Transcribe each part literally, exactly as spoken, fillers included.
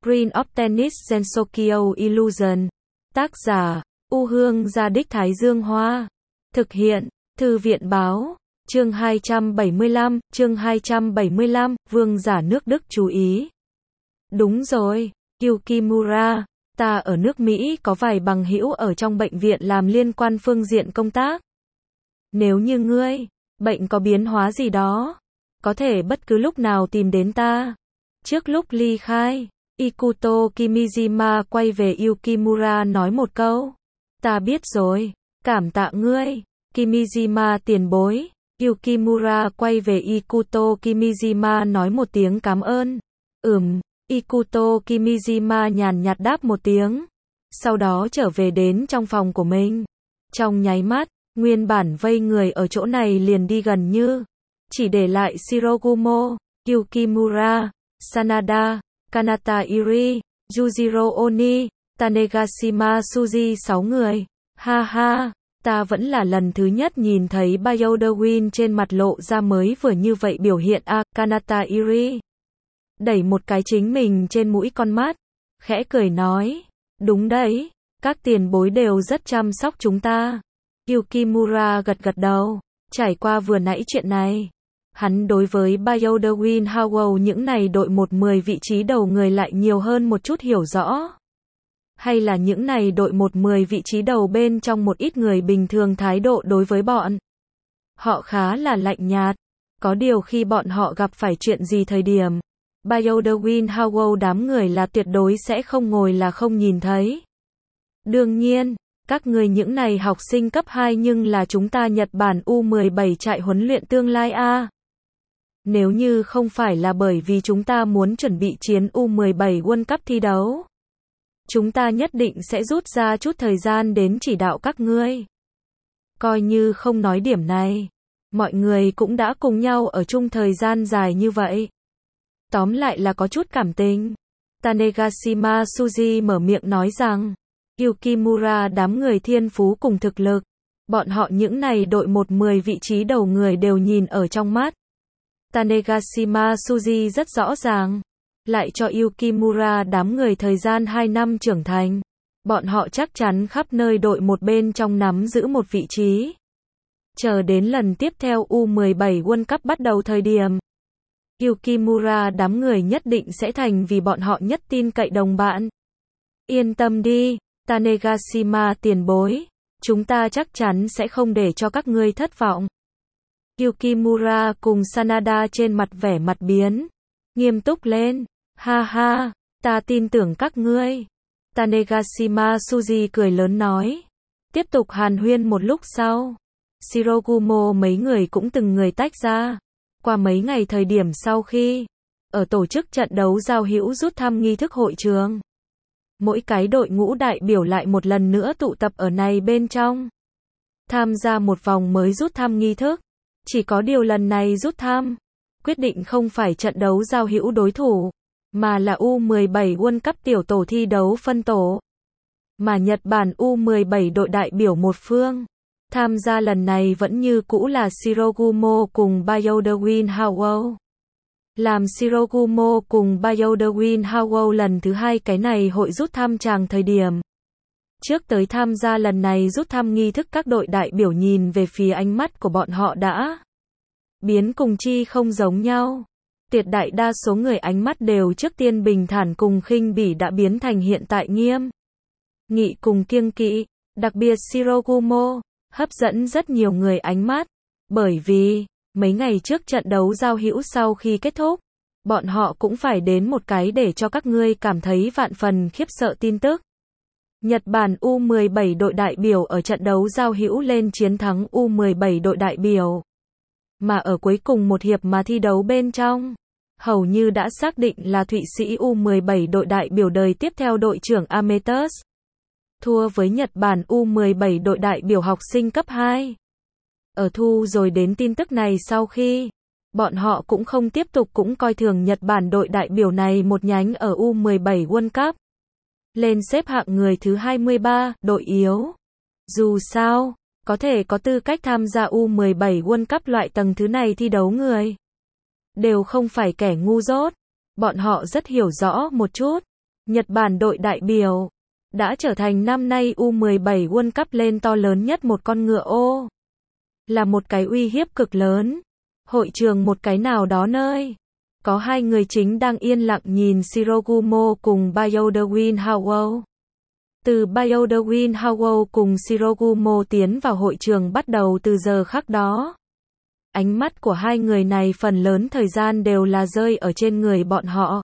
Screen of Tennis Sensokyo Illusion. Tác giả, U Hương Gia Đích Thái Dương Hoa. Thực hiện, Thư viện Báo. Chương hai trăm bảy mươi lăm, chương hai trăm bảy mươi lăm, Vương giả nước Đức chú ý. Đúng rồi, Yukimura, ta ở nước Mỹ có vài bằng hữu ở trong bệnh viện làm liên quan phương diện công tác. Nếu như ngươi, bệnh có biến hóa gì đó, có thể bất cứ lúc nào tìm đến ta. Trước lúc ly khai, Ikuto Kimijima quay về Yukimura nói một câu. Ta biết rồi, cảm tạ ngươi, Kimijima tiền bối. Yukimura quay về Ikuto Kimijima nói một tiếng cảm ơn. Ừm, Ikuto Kimijima nhàn nhạt đáp một tiếng. Sau đó trở về đến trong phòng của mình. Trong nháy mắt, nguyên bản vây người ở chỗ này liền đi gần như. Chỉ để lại Shirogumo, Yukimura, Sanada, Kanata Iri, Yujiro Oni, Tanegashima Suji sáu người. Ha ha, ta vẫn là lần thứ nhất nhìn thấy Bioderwin trên mặt lộ ra mới vừa như vậy biểu hiện a, à, Kanata Iri. Đẩy một cái chính mình trên mũi con mắt, khẽ cười nói, đúng đấy, các tiền bối đều rất chăm sóc chúng ta. Yukimura gật gật đầu, trải qua vừa nãy chuyện này. Hắn đối với Bioderwin Howell những này đội một mười vị trí đầu người lại nhiều hơn một chút hiểu rõ. Hay là những này đội một mười vị trí đầu bên trong một ít người bình thường thái độ đối với bọn họ khá là lạnh nhạt. Có điều khi bọn họ gặp phải chuyện gì thời điểm, Bioderwin Howell đám người là tuyệt đối sẽ không ngồi là không nhìn thấy. Đương nhiên, các người những này học sinh cấp hai nhưng là chúng ta Nhật Bản U mười bảy trại huấn luyện tương lai a. Nếu như không phải là bởi vì chúng ta muốn chuẩn bị chiến U mười bảy World Cup thi đấu, chúng ta nhất định sẽ rút ra chút thời gian đến chỉ đạo các ngươi. Coi như không nói điểm này, mọi người cũng đã cùng nhau ở chung thời gian dài như vậy. Tóm lại là có chút cảm tình. Tanegashima Suji mở miệng nói rằng, Yukimura đám người thiên phú cùng thực lực, bọn họ những này đội một mười vị trí đầu người đều nhìn ở trong mắt. Tanegashima Suji rất rõ ràng, lại cho Yukimura đám người thời gian hai năm trưởng thành, bọn họ chắc chắn khắp nơi đội một bên trong nắm giữ một vị trí. Chờ đến lần tiếp theo U mười bảy World Cup bắt đầu thời điểm, Yukimura đám người nhất định sẽ thành vì bọn họ nhất tin cậy đồng bạn. Yên tâm đi, Tanegashima tiền bối, chúng ta chắc chắn sẽ không để cho các ngươi thất vọng. Yukimura cùng Sanada trên mặt vẻ mặt biến, nghiêm túc lên. Ha ha, ta tin tưởng các ngươi. Tanegashima Suji cười lớn nói. Tiếp tục hàn huyên một lúc sau, Shirogumo mấy người cũng từng người tách ra. Qua mấy ngày thời điểm sau khi ở tổ chức trận đấu giao hữu rút thăm nghi thức hội trường, mỗi cái đội ngũ đại biểu lại một lần nữa tụ tập ở này bên trong, tham gia một vòng mới rút thăm nghi thức. Chỉ có điều lần này rút thăm, quyết định không phải trận đấu giao hữu đối thủ, mà là U mười bảy World Cup tiểu tổ thi đấu phân tổ. Mà Nhật Bản U mười bảy đội đại biểu một phương, tham gia lần này vẫn như cũ là Shirogumo cùng Bioderwin Howell. Làm Shirogumo cùng Bioderwin Howell lần thứ hai cái này hội rút thăm chàng thời điểm. Trước tới tham gia lần này rút thăm nghi thức các đội đại biểu nhìn về phía ánh mắt của bọn họ đã biến cùng chi không giống nhau. Tuyệt đại đa số người ánh mắt đều trước tiên bình thản cùng khinh bỉ đã biến thành hiện tại nghiêm nghị cùng kiêng kỵ, đặc biệt Shirogumo hấp dẫn rất nhiều người ánh mắt, bởi vì mấy ngày trước trận đấu giao hữu sau khi kết thúc, bọn họ cũng phải đến một cái để cho các ngươi cảm thấy vạn phần khiếp sợ tin tức. Nhật Bản U mười bảy đội đại biểu ở trận đấu giao hữu lên chiến thắng U mười bảy đội đại biểu. Mà ở cuối cùng một hiệp mà thi đấu bên trong, hầu như đã xác định là Thụy Sĩ U mười bảy đội đại biểu đời tiếp theo đội trưởng Ametus. Thua với Nhật Bản U mười bảy đội đại biểu học sinh cấp hai. Ở thu rồi đến tin tức này sau khi, bọn họ cũng không tiếp tục cũng coi thường Nhật Bản đội đại biểu này một nhánh ở U mười bảy World Cup. Lên xếp hạng người thứ hai mươi ba, đội yếu. Dù sao, có thể có tư cách tham gia U mười bảy World Cup loại tầng thứ này thi đấu người đều không phải kẻ ngu dốt. Bọn họ rất hiểu rõ một chút. Nhật Bản đội đại biểu đã trở thành năm nay U mười bảy World Cup lên to lớn nhất một con ngựa ô. Là một cái uy hiếp cực lớn. Hội trường một cái nào đó nơi. Có hai người chính đang yên lặng nhìn Shirogumo cùng Byoderwin Howell. Từ Byoderwin Howell cùng Shirogumo tiến vào hội trường bắt đầu từ giờ khắc đó. Ánh mắt của hai người này phần lớn thời gian đều là rơi ở trên người bọn họ.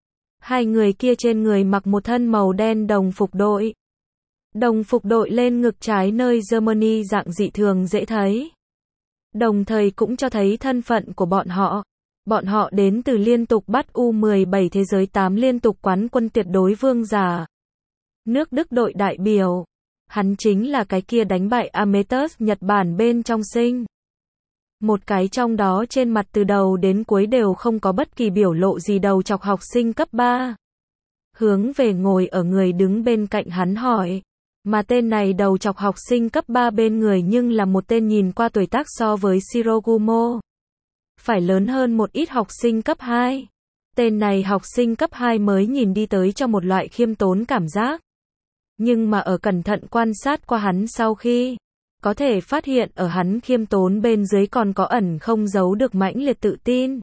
Hai người kia trên người mặc một thân màu đen đồng phục đội. Đồng phục đội lên ngực trái nơi Germany dạng dị thường dễ thấy. Đồng thời cũng cho thấy thân phận của bọn họ. Bọn họ đến từ liên tục bắt U mười bảy thế giới tám liên tục quán quân tuyệt đối vương giả. Nước Đức đội đại biểu. Hắn chính là cái kia đánh bại Amethyst Nhật Bản bên trong sinh. Một cái trong đó trên mặt từ đầu đến cuối đều không có bất kỳ biểu lộ gì đầu chọc học sinh cấp ba. Hướng về ngồi ở người đứng bên cạnh hắn hỏi. Mà tên này đầu chọc học sinh cấp ba bên người nhưng là một tên nhìn qua tuổi tác so với Shirogumo phải lớn hơn một ít học sinh cấp hai. Tên này học sinh cấp hai mới nhìn đi tới cho một loại khiêm tốn cảm giác. Nhưng mà ở cẩn thận quan sát qua hắn sau khi, có thể phát hiện ở hắn khiêm tốn bên dưới còn có ẩn không giấu được mãnh liệt tự tin.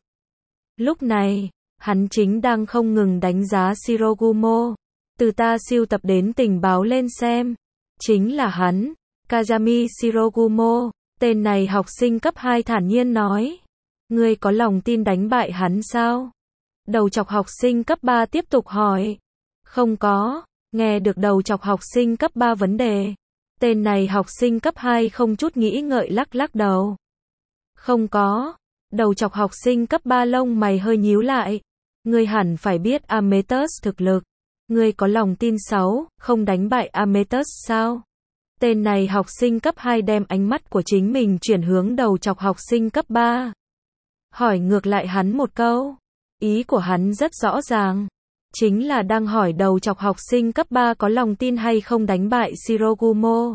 Lúc này, hắn chính đang không ngừng đánh giá Shirogumo. Từ ta siêu tập đến tình báo lên xem. Chính là hắn, Kazami Shirogumo. Tên này học sinh cấp hai thản nhiên nói. Ngươi có lòng tin đánh bại hắn sao? Đầu chọc học sinh cấp ba tiếp tục hỏi. Không có. Nghe được đầu chọc học sinh cấp ba vấn đề. Tên này học sinh cấp hai không chút nghĩ ngợi lắc lắc đầu. Không có. Đầu chọc học sinh cấp ba lông mày hơi nhíu lại. Ngươi hẳn phải biết Amethyst thực lực. Ngươi có lòng tin sáu, không đánh bại Amethyst sao? Tên này học sinh cấp hai đem ánh mắt của chính mình chuyển hướng đầu chọc học sinh cấp ba. Hỏi ngược lại hắn một câu. Ý của hắn rất rõ ràng. Chính là đang hỏi đầu chọc học sinh cấp ba có lòng tin hay không đánh bại Shirogumo.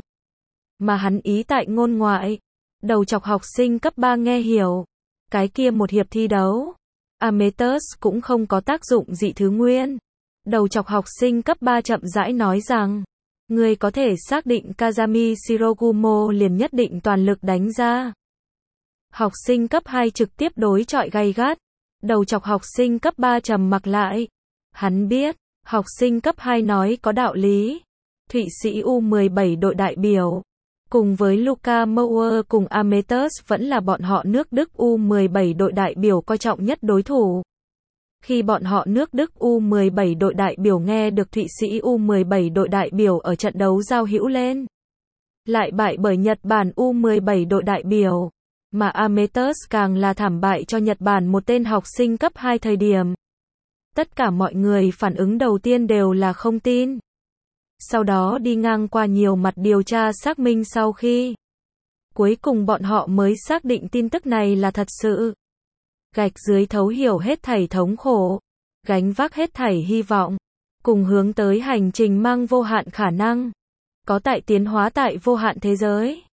Mà hắn ý tại ngôn ngoại. Đầu chọc học sinh cấp ba nghe hiểu. Cái kia một hiệp thi đấu. Amethyst cũng không có tác dụng dị thứ nguyên. Đầu chọc học sinh cấp ba chậm rãi nói rằng. Người có thể xác định Kazami Shirogumo liền nhất định toàn lực đánh ra. Học sinh cấp hai trực tiếp đối chọi gay gắt. Đầu chọc học sinh cấp ba trầm mặc lại. Hắn biết, học sinh cấp hai nói có đạo lý. Thụy Sĩ U mười bảy đội đại biểu. Cùng với Luca Mauer cùng Amethyst vẫn là bọn họ nước Đức U mười bảy đội đại biểu coi trọng nhất đối thủ. Khi bọn họ nước Đức U mười bảy đội đại biểu nghe được Thụy Sĩ U mười bảy đội đại biểu ở trận đấu giao hữu lên. Lại bại bởi Nhật Bản U mười bảy đội đại biểu. Mà Amethyst càng là thảm bại cho Nhật Bản một tên học sinh cấp hai thời điểm. Tất cả mọi người phản ứng đầu tiên đều là không tin. Sau đó đi ngang qua nhiều mặt điều tra xác minh sau khi. Cuối cùng bọn họ mới xác định tin tức này là thật sự. Gạch dưới thấu hiểu hết thảy thống khổ. Gánh vác hết thảy hy vọng. Cùng hướng tới hành trình mang vô hạn khả năng. Có tại tiến hóa tại vô hạn thế giới.